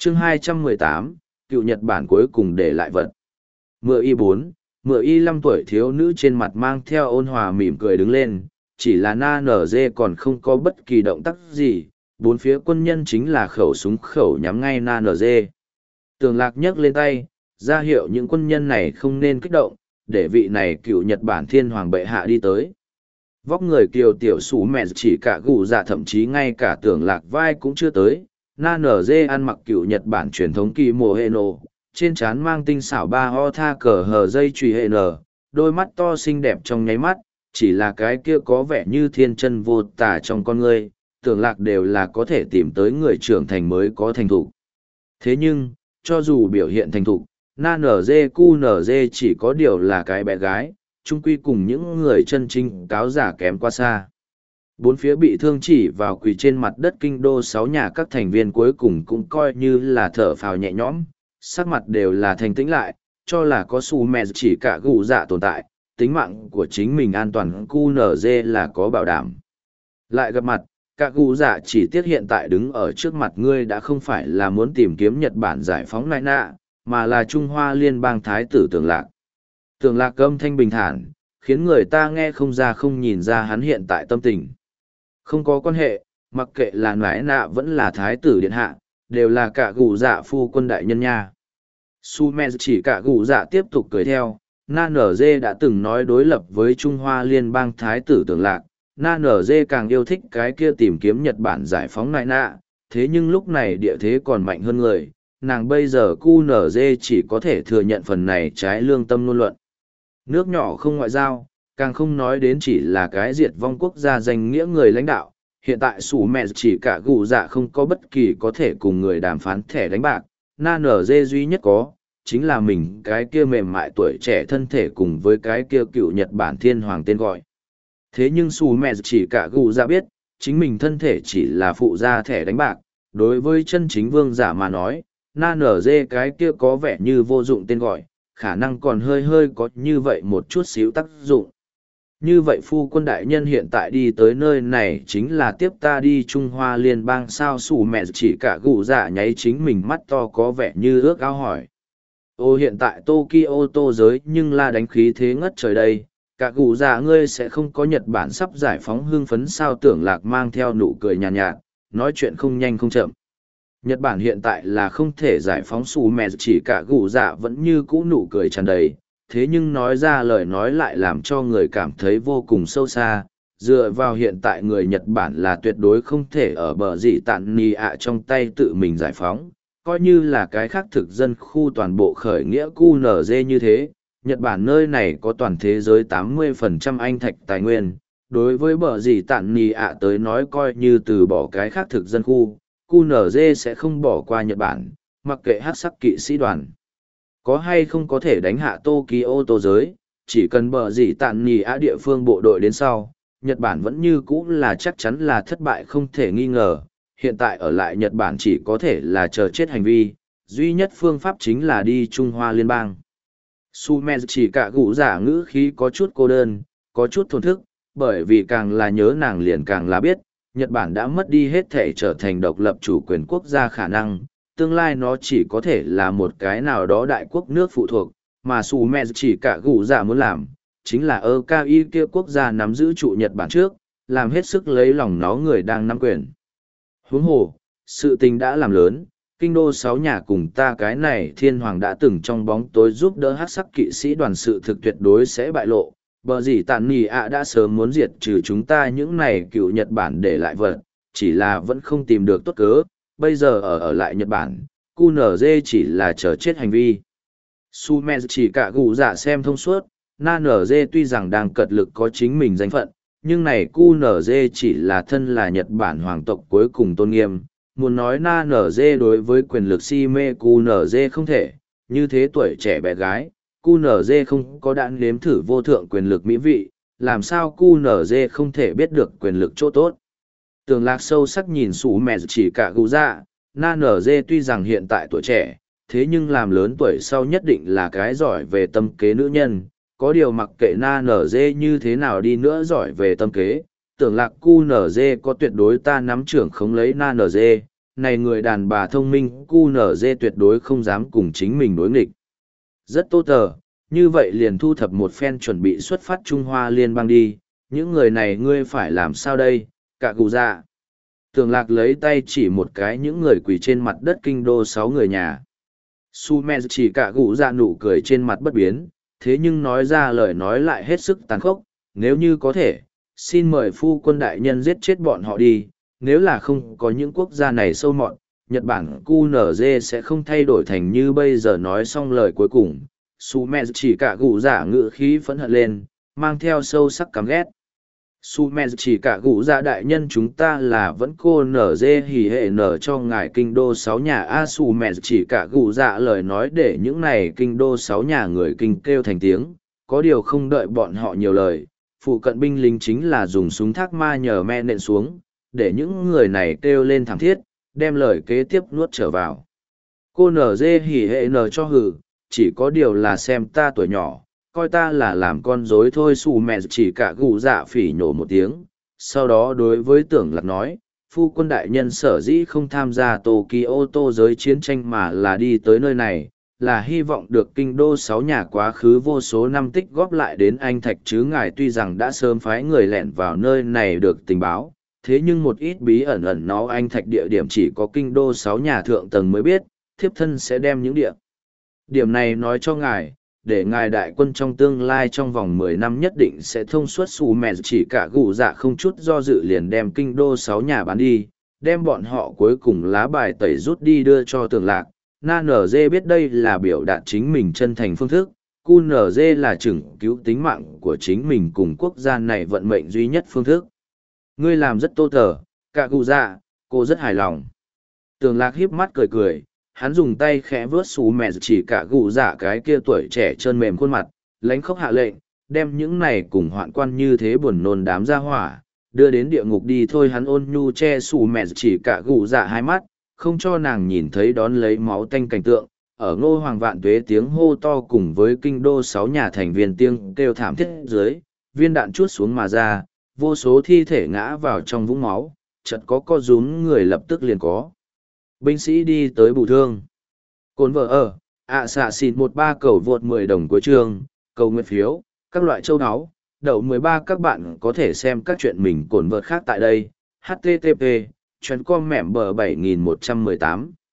Chương 218, cựu Nhật Bản cuối cùng để lại vật. Mựa y 4, mựa y 5 tuổi thiếu nữ trên mặt mang theo ôn hòa mỉm cười đứng lên, chỉ là na nở dê còn không có bất kỳ động tác gì, bốn phía quân nhân chính là khẩu súng khẩu nhắm ngay na nở dê. Tường Lạc nhấc lên tay, ra hiệu những quân nhân này không nên kích động, để vị này cựu Nhật Bản thiên hoàng bệ hạ đi tới. Vóc người kiều tiểu sủ mẹ chỉ cả gù dạ thậm chí ngay cả Tường Lạc vai cũng chưa tới. Na nở dê ăn mặc cựu Nhật Bản truyền thống kỳ mồ hệ nổ, trên trán mang tinh xảo ba ho tha cờ hờ dây chùy hệ nở, đôi mắt to xinh đẹp trong nháy mắt, chỉ là cái kia có vẻ như thiên chân vô tả trong con người, Tưởng Lạc đều là có thể tìm tới người trưởng thành mới có thành thục. Thế nhưng, cho dù biểu hiện thành thục, na nở dê cu nở dê chỉ có điều là cái bé gái, chung quy cùng những người chân chính cáo giả kém quá xa. Bốn phía bị thương chỉ vào quỳ trên mặt đất kinh đô 6 nhà các thành viên cuối cùng cũng coi như là thở phào nhẹ nhõm, sắc mặt đều là thành tĩnh lại, cho là có su mẹ chỉ cả gù dạ tồn tại, tính mạng của chính mình an toàn cu nở dê là có bảo đảm. Lại gặp mặt, cả gù dạ chỉ tiếc hiện tại đứng ở trước mặt ngươi đã không phải là muốn tìm kiếm Nhật Bản giải phóng nại nạ, mà là Trung Hoa Liên bang thái tử Tưởng Lạc. Tưởng Lạc âm thanh bình thản, khiến người ta nghe không ra không nhìn ra hắn hiện tại tâm tình. Không có quan hệ, mặc kệ là nãi nạ vẫn là thái tử điện hạ, đều là cả gù dạ phu quân đại nhân nha. Su mẹ chỉ cả gù dạ tiếp tục cười theo, na nở dê đã từng nói đối lập với Trung Hoa Liên bang thái tử Tưởng Lạc, na nở dê càng yêu thích cái kia tìm kiếm Nhật Bản giải phóng nại nạ, thế nhưng lúc này địa thế còn mạnh hơn người, nàng bây giờ cu nở dê chỉ có thể thừa nhận phần này trái lương tâm luôn luận. Nước nhỏ không ngoại giao, càng không nói đến chỉ là cái diệt vong quốc gia danh nghĩa người lãnh đạo. Hiện tại sủ mẹ chỉ cả gù dạ không có bất kỳ có thể cùng người đàm phán thẻ đánh bạc, na nở dê duy nhất có, chính là mình cái kia mềm mại tuổi trẻ thân thể cùng với cái kia cựu Nhật Bản thiên hoàng tên gọi. Thế nhưng sủ mẹ chỉ cả gù dạ biết, chính mình thân thể chỉ là phụ gia thẻ đánh bạc, đối với chân chính vương giả mà nói, na nở dê cái kia có vẻ như vô dụng tên gọi, khả năng còn hơi hơi có như vậy một chút xíu tác dụng. Như vậy phu quân đại nhân hiện tại đi tới nơi này chính là tiếp ta đi Trung Hoa Liên bang sao sủ mẹ chỉ cả gù dạ nháy chính mình mắt to có vẻ như ước ao hỏi. Ô hiện tại Tokyo tô giới nhưng là đánh khí thế ngất trời đây, cả gù dạ ngươi sẽ không có Nhật Bản sắp giải phóng hưng phấn sao Tưởng Lạc mang theo nụ cười nhàn nhạt, nói chuyện không nhanh không chậm. Nhật Bản hiện tại là không thể giải phóng sủ mẹ chỉ cả gù dạ vẫn như cũ nụ cười tràn đầy. Thế nhưng nói ra lời nói lại làm cho người cảm thấy vô cùng sâu xa, dựa vào hiện tại người Nhật Bản là tuyệt đối không thể ở bờ dị tạn nì ạ trong tay tự mình giải phóng, coi như là cái khác thực dân khu toàn bộ khởi nghĩa QNZ như thế, Nhật Bản nơi này có toàn thế giới 80% anh thạch tài nguyên, đối với bờ dị tạn nì ạ tới nói coi như từ bỏ cái khác thực dân khu, QNZ sẽ không bỏ qua Nhật Bản, mặc kệ hắc sắc kỵ sĩ đoàn. Có hay không có thể đánh hạ Tokyo tô giới, chỉ cần bờ gì tạn nhì á địa phương bộ đội đến sau, Nhật Bản vẫn như cũ là chắc chắn là thất bại không thể nghi ngờ. Hiện tại ở lại Nhật Bản chỉ có thể là chờ chết hành vi, duy nhất phương pháp chính là đi Trung Hoa Liên bang. Sume chỉ cả gũ giả ngữ khí có chút cô đơn, có chút thổn thức, bởi vì càng là nhớ nàng liền càng là biết, Nhật Bản đã mất đi hết thể trở thành độc lập chủ quyền quốc gia khả năng. Tương lai nó chỉ có thể là một cái nào đó đại quốc nước phụ thuộc, mà Su Mẹ chỉ cả gù dạ muốn làm, chính là ở Kai kia quốc gia nắm giữ trụ Nhật Bản trước, làm hết sức lấy lòng nó người đang nắm quyền. Huống hồ, sự tình đã làm lớn, kinh đô 6 nhà cùng ta cái này thiên hoàng đã từng trong bóng tối giúp đỡ hắc sắc kỵ sĩ đoàn sự thực tuyệt đối sẽ bại lộ, bờ gì tàn nì ạ đã sớm muốn diệt trừ chúng ta những này cựu Nhật Bản để lại vật, chỉ là vẫn không tìm được tốt cớ. Bây giờ ở lại Nhật Bản, QNZ chỉ là chờ chết hành vi. Sume chỉ cả gù dạ xem thông suốt, NNZ tuy rằng đang cật lực có chính mình danh phận, nhưng này QNZ chỉ là thân là Nhật Bản hoàng tộc cuối cùng tôn nghiêm. Muốn nói NNZ đối với quyền lực si mê QNZ không thể, như thế tuổi trẻ bé gái, QNZ không có đạn nếm thử vô thượng quyền lực mỹ vị, làm sao QNZ không thể biết được quyền lực chỗ tốt. Tường Lạc sâu sắc nhìn sủ mẹ chỉ cả gù dạ, na nở dê tuy rằng hiện tại tuổi trẻ, thế nhưng làm lớn tuổi sau nhất định là cái giỏi về tâm kế nữ nhân, có điều mặc kệ na nở dê như thế nào đi nữa giỏi về tâm kế, Tưởng Lạc cu nở dê có tuyệt đối ta nắm trưởng không lấy na nở dê, này người đàn bà thông minh QNZ tuyệt đối không dám cùng chính mình đối nghịch. Rất tốt tờ, như vậy liền thu thập một phen chuẩn bị xuất phát Trung Hoa liên bang đi, những người này ngươi phải làm sao đây, cả cụ dạ. Tường Lạc lấy tay chỉ một cái những người quỳ trên mặt đất kinh đô 6 người nhà. Su Me chỉ cả cụ dạ nụ cười trên mặt bất biến, thế nhưng nói ra lời nói lại hết sức tàn khốc, nếu như có thể, xin mời phu quân đại nhân giết chết bọn họ đi, nếu là không có những quốc gia này sâu mọt, Nhật Bản QNZ sẽ không thay đổi thành như bây giờ. Nói xong lời cuối cùng, Su Me chỉ cả cụ dạ ngự khí phẫn hận lên, mang theo sâu sắc căm ghét. Su Me chỉ cả cụ dạ đại nhân, chúng ta là vẫn cô nở dê hỉ hệ nở cho ngài kinh đô 6 nhà a. Su Me chỉ cả cụ dạ lời nói để những này kinh đô 6 nhà người kinh kêu thành tiếng, có điều không đợi bọn họ nhiều lời, phụ cận binh lính chính là dùng súng thác ma nhờ me nện xuống, để những người này kêu lên thảm thiết, đem lời kế tiếp nuốt trở vào. Cô nở dê hỉ hệ nở cho hử, chỉ có điều là xem ta tuổi nhỏ, coi ta là làm con rối thôi. Su Me chỉ cả cụ dạ phỉ nhổ một tiếng, sau đó đối với Tưởng Lạc nói, phu quân đại nhân sở dĩ không tham gia Tokyo tô giới chiến tranh mà là đi tới nơi này, là hy vọng được kinh đô 6 nhà quá khứ vô số năm tích góp lại đến anh thạch chứ. Ngài tuy rằng đã sớm phái người lẻn vào nơi này được tình báo, thế nhưng một ít bí ẩn ẩn nó anh thạch địa điểm chỉ có kinh đô 6 nhà thượng tầng mới biết, thiếp thân sẽ đem những điểm này nói cho ngài, để ngài đại quân trong tương lai trong vòng 10 năm nhất định sẽ thông suốt. Su Me chỉ cả cụ dạ không chút do dự liền đem kinh đô 6 nhà bán đi, đem bọn họ cuối cùng lá bài tẩy rút đi đưa cho Tưởng Lạc. NG biết đây là biểu đạt chính mình chân thành phương thức, QNZ là chừng cứu tính mạng của chính mình cùng quốc gia này vận mệnh duy nhất phương thức. Ngươi làm rất tốt tờ, cả cụ dạ, cô rất hài lòng. Tưởng Lạc híp mắt cười cười, hắn dùng tay khẽ vớt Su Me chỉ cả cụ dạ cái kia tuổi trẻ trơn mềm khuôn mặt, lánh khóc hạ lệnh, đem những này cùng hoạn quan như thế buồn nôn đám ra hỏa, đưa đến địa ngục đi thôi. Hắn ôn nhu che Su Me chỉ cả cụ dạ hai mắt, không cho nàng nhìn thấy đón lấy máu tanh cảnh tượng, ở Ngô Hoàng vạn tuế tiếng hô to cùng với kinh đô 6 nhà thành viên tiếng kêu thảm thiết dưới, viên đạn chuốt xuống mà ra, vô số thi thể ngã vào trong vũng máu, chợt có co rúm người lập tức liền có binh sĩ đi tới bù thương. Cồn vợ ở, xạ xịn 13 cầu vượt 10 đồng cuối chương, cầu nguyện phiếu, các loại châu áo, đậu 13. Các bạn có thể xem các chuyện mình cồn vợt khác tại đây. http://com mẻm bờ 7118